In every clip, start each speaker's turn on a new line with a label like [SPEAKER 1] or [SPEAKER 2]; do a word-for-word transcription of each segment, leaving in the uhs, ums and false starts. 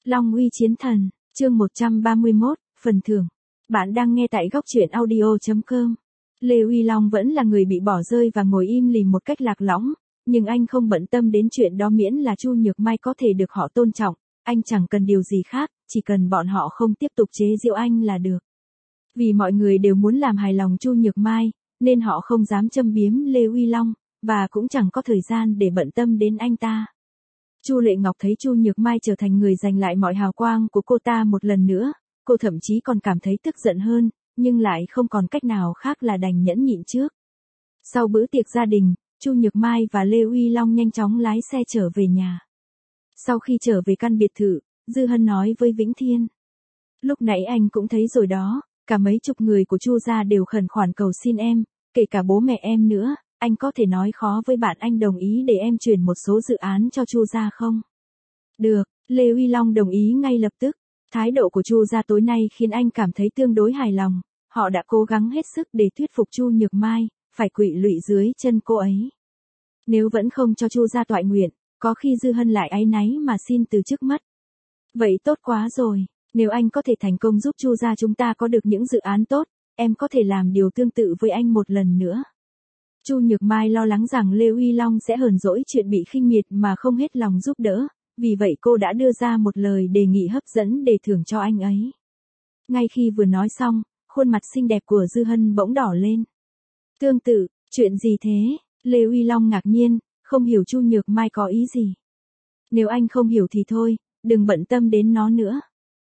[SPEAKER 1] Long uy chiến thần, chương một trăm ba mươi mốt, phần thưởng. Bạn đang nghe tại góc truyện audio chấm com. Lê Uy Long vẫn là người bị bỏ rơi và ngồi im lìm một cách lạc lõng, nhưng anh không bận tâm đến chuyện đó miễn là Chu Nhược Mai có thể được họ tôn trọng, anh chẳng cần điều gì khác, chỉ cần bọn họ không tiếp tục chế giễu anh là được. Vì mọi người đều muốn làm hài lòng Chu Nhược Mai, nên họ không dám châm biếm Lê Uy Long, và cũng chẳng có thời gian để bận tâm đến anh ta. Chu Lệ Ngọc thấy Chu Nhược Mai trở thành người giành lại mọi hào quang của cô ta một lần nữa, cô thậm chí còn cảm thấy tức giận hơn, nhưng lại không còn cách nào khác là đành nhẫn nhịn trước. Sau bữa tiệc gia đình, Chu Nhược Mai và Lê Uy Long nhanh chóng lái xe trở về nhà. Sau khi trở về căn biệt thự, Dư Hân nói với Vĩnh Thiên. Lúc nãy anh cũng thấy rồi đó, cả mấy chục người của Chu gia đều khẩn khoản cầu xin em, kể cả bố mẹ em nữa. Anh có thể nói khó với bạn anh đồng ý để em chuyển một số dự án cho Chu gia không? Được, Lê Uy Long đồng ý ngay lập tức. Thái độ của Chu gia tối nay khiến anh cảm thấy tương đối hài lòng. Họ đã cố gắng hết sức để thuyết phục Chu Nhược Mai, phải quỵ lụy dưới chân cô ấy. Nếu vẫn không cho Chu gia toại nguyện, có khi Dư Hân lại áy náy mà xin từ chức mất. Vậy tốt quá rồi, nếu anh có thể thành công giúp Chu gia chúng ta có được những dự án tốt, em có thể làm điều tương tự với anh một lần nữa. Chu Nhược Mai lo lắng rằng Lê Uy Long sẽ hờn dỗi chuyện bị khinh miệt mà không hết lòng giúp đỡ, vì vậy cô đã đưa ra một lời đề nghị hấp dẫn để thưởng cho anh ấy. Ngay khi vừa nói xong, khuôn mặt xinh đẹp của Dư Hân bỗng đỏ lên. Tương tự, chuyện gì thế? Lê Uy Long ngạc nhiên, không hiểu Chu Nhược Mai có ý gì. Nếu anh không hiểu thì thôi, đừng bận tâm đến nó nữa.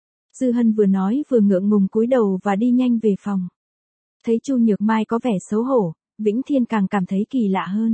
[SPEAKER 1] Dư Hân vừa nói vừa ngượng ngùng cúi đầu và đi nhanh về phòng. Thấy Chu Nhược Mai có vẻ xấu hổ, Vĩnh Thiên càng cảm thấy kỳ lạ hơn.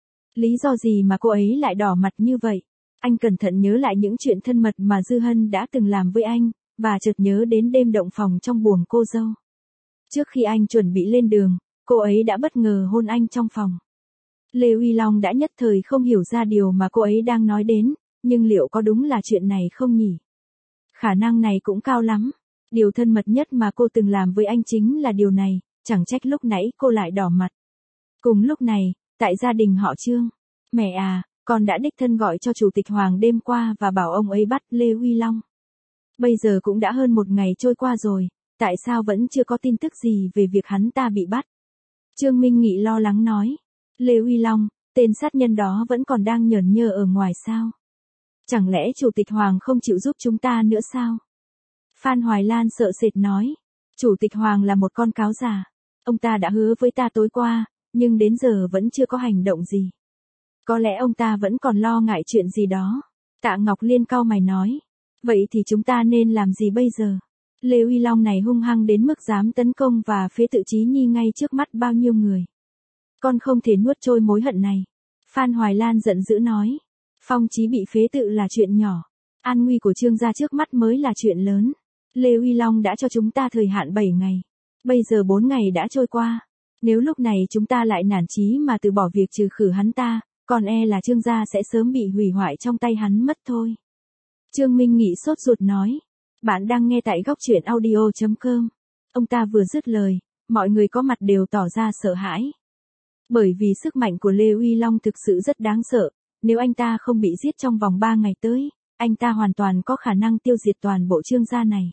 [SPEAKER 1] Lý do gì mà cô ấy lại đỏ mặt như vậy? Anh cẩn thận nhớ lại những chuyện thân mật mà Dư Hân đã từng làm với anh, và chợt nhớ đến đêm động phòng trong buồng cô dâu. Trước khi anh chuẩn bị lên đường, cô ấy đã bất ngờ hôn anh trong phòng. Lê Uy Long đã nhất thời không hiểu ra điều mà cô ấy đang nói đến, nhưng liệu có đúng là chuyện này không nhỉ? Khả năng này cũng cao lắm. Điều thân mật nhất mà cô từng làm với anh chính là điều này, chẳng trách lúc nãy cô lại đỏ mặt. Cùng lúc này, tại gia đình họ Trương, mẹ à, con đã đích thân gọi cho Chủ tịch Hoàng đêm qua và bảo ông ấy bắt Lê Uy Long. Bây giờ cũng đã hơn một ngày trôi qua rồi, tại sao vẫn chưa có tin tức gì về việc hắn ta bị bắt? Trương Minh Nghị lo lắng nói. Lê Uy Long, tên sát nhân đó vẫn còn đang nhởn nhơ ở ngoài sao? Chẳng lẽ Chủ tịch Hoàng không chịu giúp chúng ta nữa sao? Phan Hoài Lan sợ sệt nói. Chủ tịch Hoàng là một con cáo già. Ông ta đã hứa với ta tối qua, nhưng đến giờ vẫn chưa có hành động gì. Có lẽ ông ta vẫn còn lo ngại chuyện gì đó. Tạ Ngọc Liên cau mày nói. Vậy thì chúng ta nên làm gì bây giờ? Lê Uy Long này hung hăng đến mức dám tấn công và phế tự Chí Nhi ngay trước mắt bao nhiêu người. Con không thể nuốt trôi mối hận này. Phan Hoài Lan giận dữ nói. Phong Chí bị phế tự là chuyện nhỏ. An nguy của Trương gia trước mắt mới là chuyện lớn. Lê Uy Long đã cho chúng ta thời hạn bảy ngày. Bây giờ bốn ngày đã trôi qua. Nếu lúc này chúng ta lại nản chí mà từ bỏ việc trừ khử hắn ta, còn e là Trương gia sẽ sớm bị hủy hoại trong tay hắn mất thôi. Trương Minh Nghị sốt ruột nói. Bạn đang nghe tại góc truyện audio chấm com. Ông ta vừa dứt lời, mọi người có mặt đều tỏ ra sợ hãi. Bởi vì sức mạnh của Lê Uy Long thực sự rất đáng sợ, nếu anh ta không bị giết trong vòng ba ngày tới, anh ta hoàn toàn có khả năng tiêu diệt toàn bộ Trương gia này.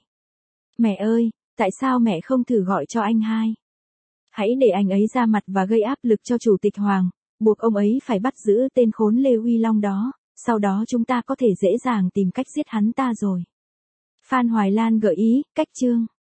[SPEAKER 1] Mẹ ơi, tại sao mẹ không thử gọi cho anh hai? Hãy để anh ấy ra mặt và gây áp lực cho Chủ tịch Hoàng, buộc ông ấy phải bắt giữ tên khốn Lê Uy Long đó, sau đó chúng ta có thể dễ dàng tìm cách giết hắn ta rồi. Phan Hoài Lan gợi ý, cách Trương